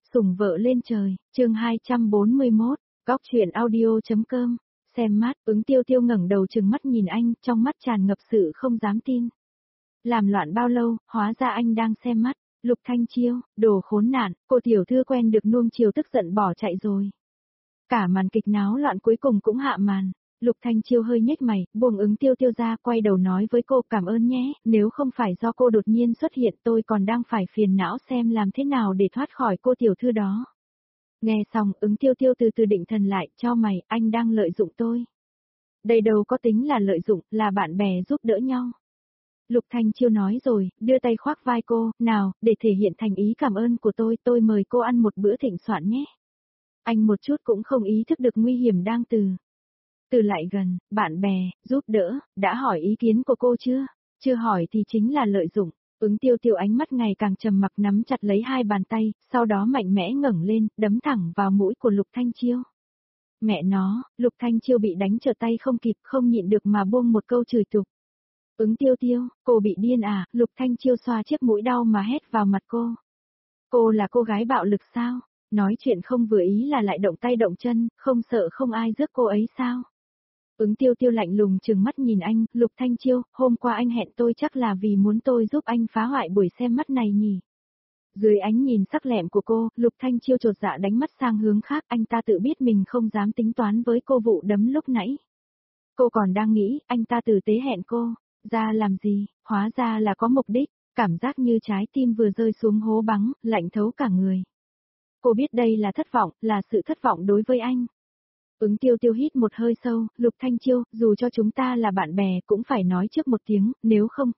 Sủng vợ lên trời, chương 241, góc truyện audio.com, xem mát, Ứng Tiêu Tiêu ngẩng đầu trừng mắt nhìn anh, trong mắt tràn ngập sự không dám tin. Làm loạn bao lâu, hóa ra anh đang xem mắt, Lục Thanh Chiêu, đồ khốn nạn, cô tiểu thư quen được nuông chiều tức giận bỏ chạy rồi. Cả màn kịch náo loạn cuối cùng cũng hạ màn. Lục Thanh Chiêu hơi nhếch mày, buông Ứng Tiêu Tiêu ra, quay đầu nói với cô cảm ơn nhé, nếu không phải do cô đột nhiên xuất hiện tôi còn đang phải phiền não xem làm thế nào để thoát khỏi cô tiểu thư đó. Nghe xong, Ứng Tiêu Tiêu từ từ định thần lại, cho mày, anh đang lợi dụng tôi. Đây đâu có tính là lợi dụng, là bạn bè giúp đỡ nhau. Lục Thanh Chiêu nói rồi, đưa tay khoác vai cô, nào, để thể hiện thành ý cảm ơn của tôi mời cô ăn một bữa thịnh soạn nhé. Anh một chút cũng không ý thức được nguy hiểm đang từ lại gần, bạn bè, giúp đỡ, đã hỏi ý kiến của cô chưa? Chưa hỏi thì chính là lợi dụng. Ứng Tiêu Tiêu ánh mắt ngày càng trầm mặc nắm chặt lấy hai bàn tay, sau đó mạnh mẽ ngẩng lên, đấm thẳng vào mũi của Lục Thanh Chiêu. Mẹ nó, Lục Thanh Chiêu bị đánh trở tay không kịp, không nhịn được mà buông một câu chửi tục. Ứng Tiêu Tiêu, cô bị điên à? Lục Thanh Chiêu xoa chiếc mũi đau mà hét vào mặt cô. Cô là cô gái bạo lực sao? Nói chuyện không vừa ý là lại động tay động chân, không sợ không ai rước cô ấy sao? Ứng Tiêu Tiêu lạnh lùng trừng mắt nhìn anh, Lục Thanh Chiêu, hôm qua anh hẹn tôi chắc là vì muốn tôi giúp anh phá hoại buổi xem mắt này nhỉ? Dưới ánh nhìn sắc lẹm của cô, Lục Thanh Chiêu chột dạ đánh mắt sang hướng khác, anh ta tự biết mình không dám tính toán với cô vụ đấm lúc nãy. Cô còn đang nghĩ, anh ta tử tế hẹn cô, ra làm gì, hóa ra là có mục đích, cảm giác như trái tim vừa rơi xuống hố băng, lạnh thấu cả người. Cô biết đây là thất vọng, là sự thất vọng đối với anh. Ứng Tiêu Tiêu hít một hơi sâu, Lục Thanh Chiêu, dù cho chúng ta là bạn bè cũng phải nói trước một tiếng, nếu không.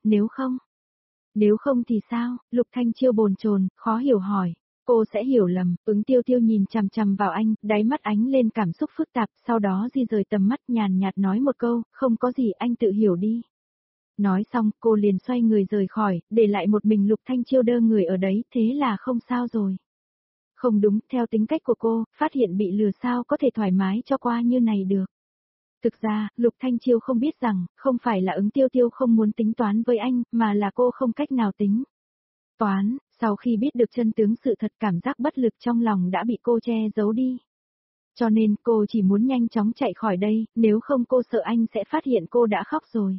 Nếu không thì sao? Lục Thanh Chiêu bồn chồn, khó hiểu hỏi. Cô sẽ hiểu lầm, Ứng Tiêu Tiêu nhìn chằm chằm vào anh, đáy mắt ánh lên cảm xúc phức tạp, sau đó di rời tầm mắt nhàn nhạt nói một câu, không có gì anh tự hiểu đi. Nói xong, cô liền xoay người rời khỏi, để lại một mình Lục Thanh Chiêu đơ người ở đấy, thế là không sao rồi. Không đúng, theo tính cách của cô, phát hiện bị lừa sao có thể thoải mái cho qua như này được. Thực ra, Lục Thanh Chiêu không biết rằng, không phải là Ứng Tiêu Tiêu không muốn tính toán với anh, mà là cô không cách nào tính toán, sau khi biết được chân tướng sự thật cảm giác bất lực trong lòng đã bị cô che giấu đi. Cho nên cô chỉ muốn nhanh chóng chạy khỏi đây, nếu không cô sợ anh sẽ phát hiện cô đã khóc rồi.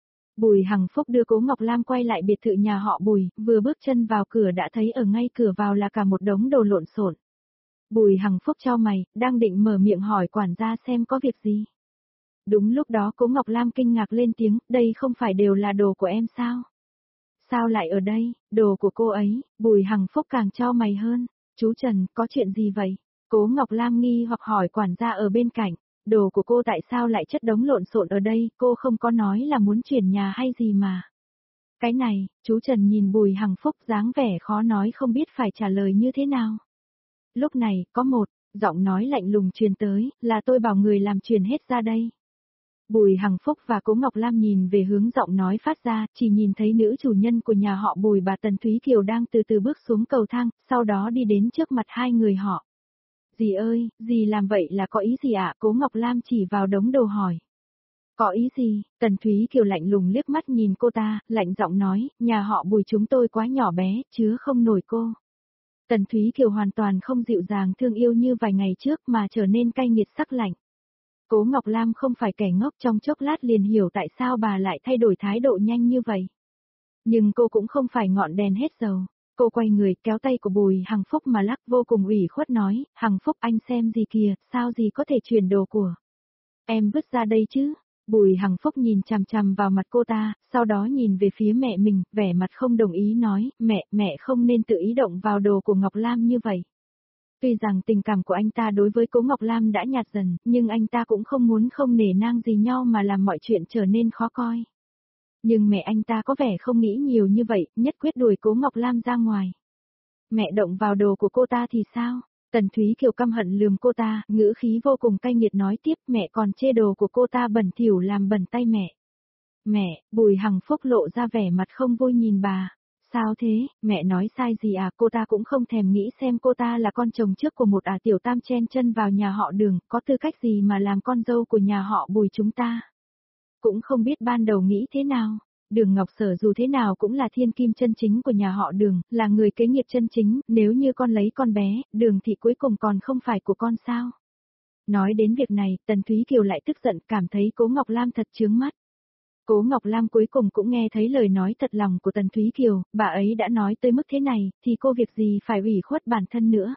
Bùi Hằng Phúc đưa Cố Ngọc Lam quay lại biệt thự nhà họ Bùi, vừa bước chân vào cửa đã thấy ở ngay cửa vào là cả một đống đồ lộn xộn. Bùi Hằng Phúc chau mày, đang định mở miệng hỏi quản gia xem có việc gì. Đúng lúc đó Cố Ngọc Lam kinh ngạc lên tiếng, đây không phải đều là đồ của em sao? Sao lại ở đây, đồ của cô ấy? Bùi Hằng Phúc càng chau mày hơn. Chú Trần, có chuyện gì vậy? Cố Ngọc Lam nghi hoặc hỏi quản gia ở bên cạnh. Đồ của cô tại sao lại chất đống lộn xộn ở đây, cô không có nói là muốn chuyển nhà hay gì mà. Cái này, chú Trần nhìn Bùi Hằng Phúc dáng vẻ khó nói không biết phải trả lời như thế nào. Lúc này, có một giọng nói lạnh lùng truyền tới, là tôi bảo người làm truyền hết ra đây. Bùi Hằng Phúc và Cố Ngọc Lam nhìn về hướng giọng nói phát ra, chỉ nhìn thấy nữ chủ nhân của nhà họ Bùi bà Tần Thúy Kiều đang từ từ bước xuống cầu thang, sau đó đi đến trước mặt hai người họ. Dì ơi, dì làm vậy là có ý gì ạ? Cố Ngọc Lam chỉ vào đống đồ hỏi. Có ý gì? Tần Thúy Kiều lạnh lùng liếc mắt nhìn cô ta, lạnh giọng nói, nhà họ Bùi chúng tôi quá nhỏ bé, chứa không nổi cô. Tần Thúy Kiều hoàn toàn không dịu dàng thương yêu như vài ngày trước mà trở nên cay nghiệt sắc lạnh. Cố Ngọc Lam không phải kẻ ngốc, trong chốc lát liền hiểu tại sao bà lại thay đổi thái độ nhanh như vậy. Nhưng cô cũng không phải ngọn đèn hết dầu. Cô quay người kéo tay của Bùi Hằng Phúc mà lắc vô cùng ủy khuất nói, Hằng Phúc anh xem gì kìa, sao gì có thể chuyển đồ của em vứt ra đây chứ? Bùi Hằng Phúc nhìn chằm chằm vào mặt cô ta, sau đó nhìn về phía mẹ mình, vẻ mặt không đồng ý nói, mẹ không nên tự ý động vào đồ của Ngọc Lam như vậy. Tuy rằng tình cảm của anh ta đối với Cố Ngọc Lam đã nhạt dần, nhưng anh ta cũng không muốn không nể nang gì nhau mà làm mọi chuyện trở nên khó coi. Nhưng mẹ anh ta có vẻ không nghĩ nhiều như vậy, nhất quyết đuổi Cố Ngọc Lam ra ngoài. Mẹ động vào đồ của cô ta thì sao? Tần Thúy Kiều căm hận lườm cô ta, ngữ khí vô cùng cay nghiệt nói tiếp, mẹ còn chê đồ của cô ta bẩn thỉu làm bẩn tay mẹ. Mẹ, Bùi Hằng Phúc lộ ra vẻ mặt không vui nhìn bà. Sao thế, mẹ nói sai gì à? Cô ta cũng không thèm nghĩ xem cô ta là con chồng trước của một tiểu tam chen chân vào nhà họ Đường, có tư cách gì mà làm con dâu của nhà họ Bùi chúng ta. Cũng không biết ban đầu nghĩ thế nào. Đường Ngọc Sở dù thế nào cũng là thiên kim chân chính của nhà họ Đường, là người kế nghiệp chân chính, nếu như con lấy con bé, Đường thị cuối cùng còn không phải của con sao. Nói đến việc này, Tần Thúy Kiều lại tức giận, cảm thấy Cố Ngọc Lam thật chướng mắt. Cố Ngọc Lam cuối cùng cũng nghe thấy lời nói thật lòng của Tần Thúy Kiều, bà ấy đã nói tới mức thế này, thì cô việc gì phải ủy khuất bản thân nữa.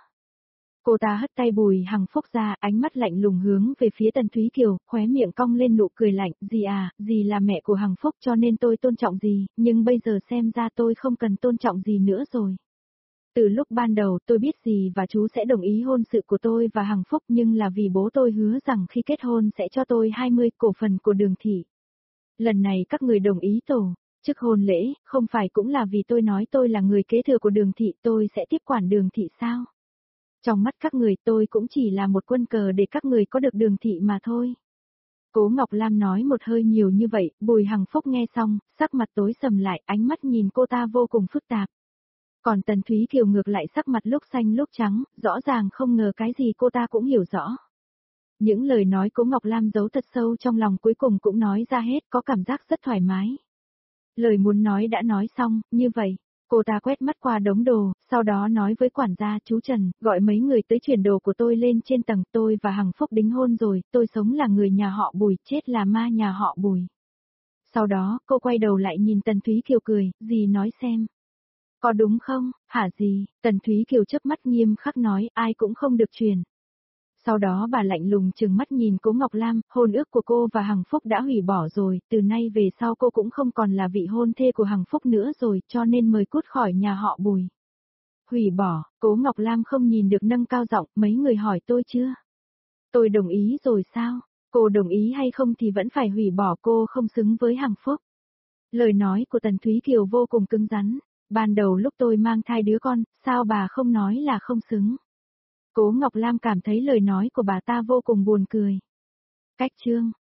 Cô ta hất tay Bùi Hằng Phúc ra, ánh mắt lạnh lùng hướng về phía Tần Thúy Kiều, khóe miệng cong lên nụ cười lạnh, dì à, dì là mẹ của Hằng Phúc cho nên tôi tôn trọng dì, nhưng bây giờ xem ra tôi không cần tôn trọng dì nữa rồi. Từ lúc ban đầu tôi biết dì và chú sẽ đồng ý hôn sự của tôi và Hằng Phúc nhưng là vì bố tôi hứa rằng khi kết hôn sẽ cho tôi 20 cổ phần của Đường thị. Lần này các người đồng ý tổ chức hôn lễ, không phải cũng là vì tôi nói tôi là người kế thừa của Đường thị, tôi sẽ tiếp quản Đường thị sao? Trong mắt các người tôi cũng chỉ là một quân cờ để các người có được Đường thị mà thôi. Cố Ngọc Lam nói một hơi nhiều như vậy, Bùi Hằng Phúc nghe xong, sắc mặt tối sầm lại, ánh mắt nhìn cô ta vô cùng phức tạp. Còn Tần Thúy Kiều ngược lại sắc mặt lúc xanh lúc trắng, rõ ràng không ngờ cái gì cô ta cũng hiểu rõ. Những lời nói Cố Ngọc Lam giấu thật sâu trong lòng cuối cùng cũng nói ra hết, có cảm giác rất thoải mái. Lời muốn nói đã nói xong, như vậy, cô ta quét mắt qua đống đồ, sau đó nói với quản gia chú Trần, gọi mấy người tới chuyển đồ của tôi lên trên tầng, tôi và Hằng Phúc đính hôn rồi, tôi sống là người nhà họ Bùi, chết là ma nhà họ Bùi. Sau đó, cô quay đầu lại nhìn Tần Thúy Kiều cười, dì nói xem. Có đúng không, hả dì? Tần Thúy Kiều chớp mắt nghiêm khắc nói, ai cũng không được truyền. Sau đó bà lạnh lùng trừng mắt nhìn Cố Ngọc Lam, hôn ước của cô và Hằng Phúc đã hủy bỏ rồi, từ nay về sau cô cũng không còn là vị hôn thê của Hằng Phúc nữa rồi, cho nên mời cút khỏi nhà họ Bùi. Hủy bỏ, Cố Ngọc Lam không nhìn được nâng cao giọng, mấy người hỏi tôi chưa? Tôi đồng ý rồi sao? Cô đồng ý hay không thì vẫn phải hủy bỏ, cô không xứng với Hằng Phúc. Lời nói của Tần Thúy Kiều vô cùng cứng rắn, ban đầu lúc tôi mang thai đứa con, sao bà không nói là không xứng? Cố Ngọc Lam cảm thấy lời nói của bà ta vô cùng buồn cười. Cách chương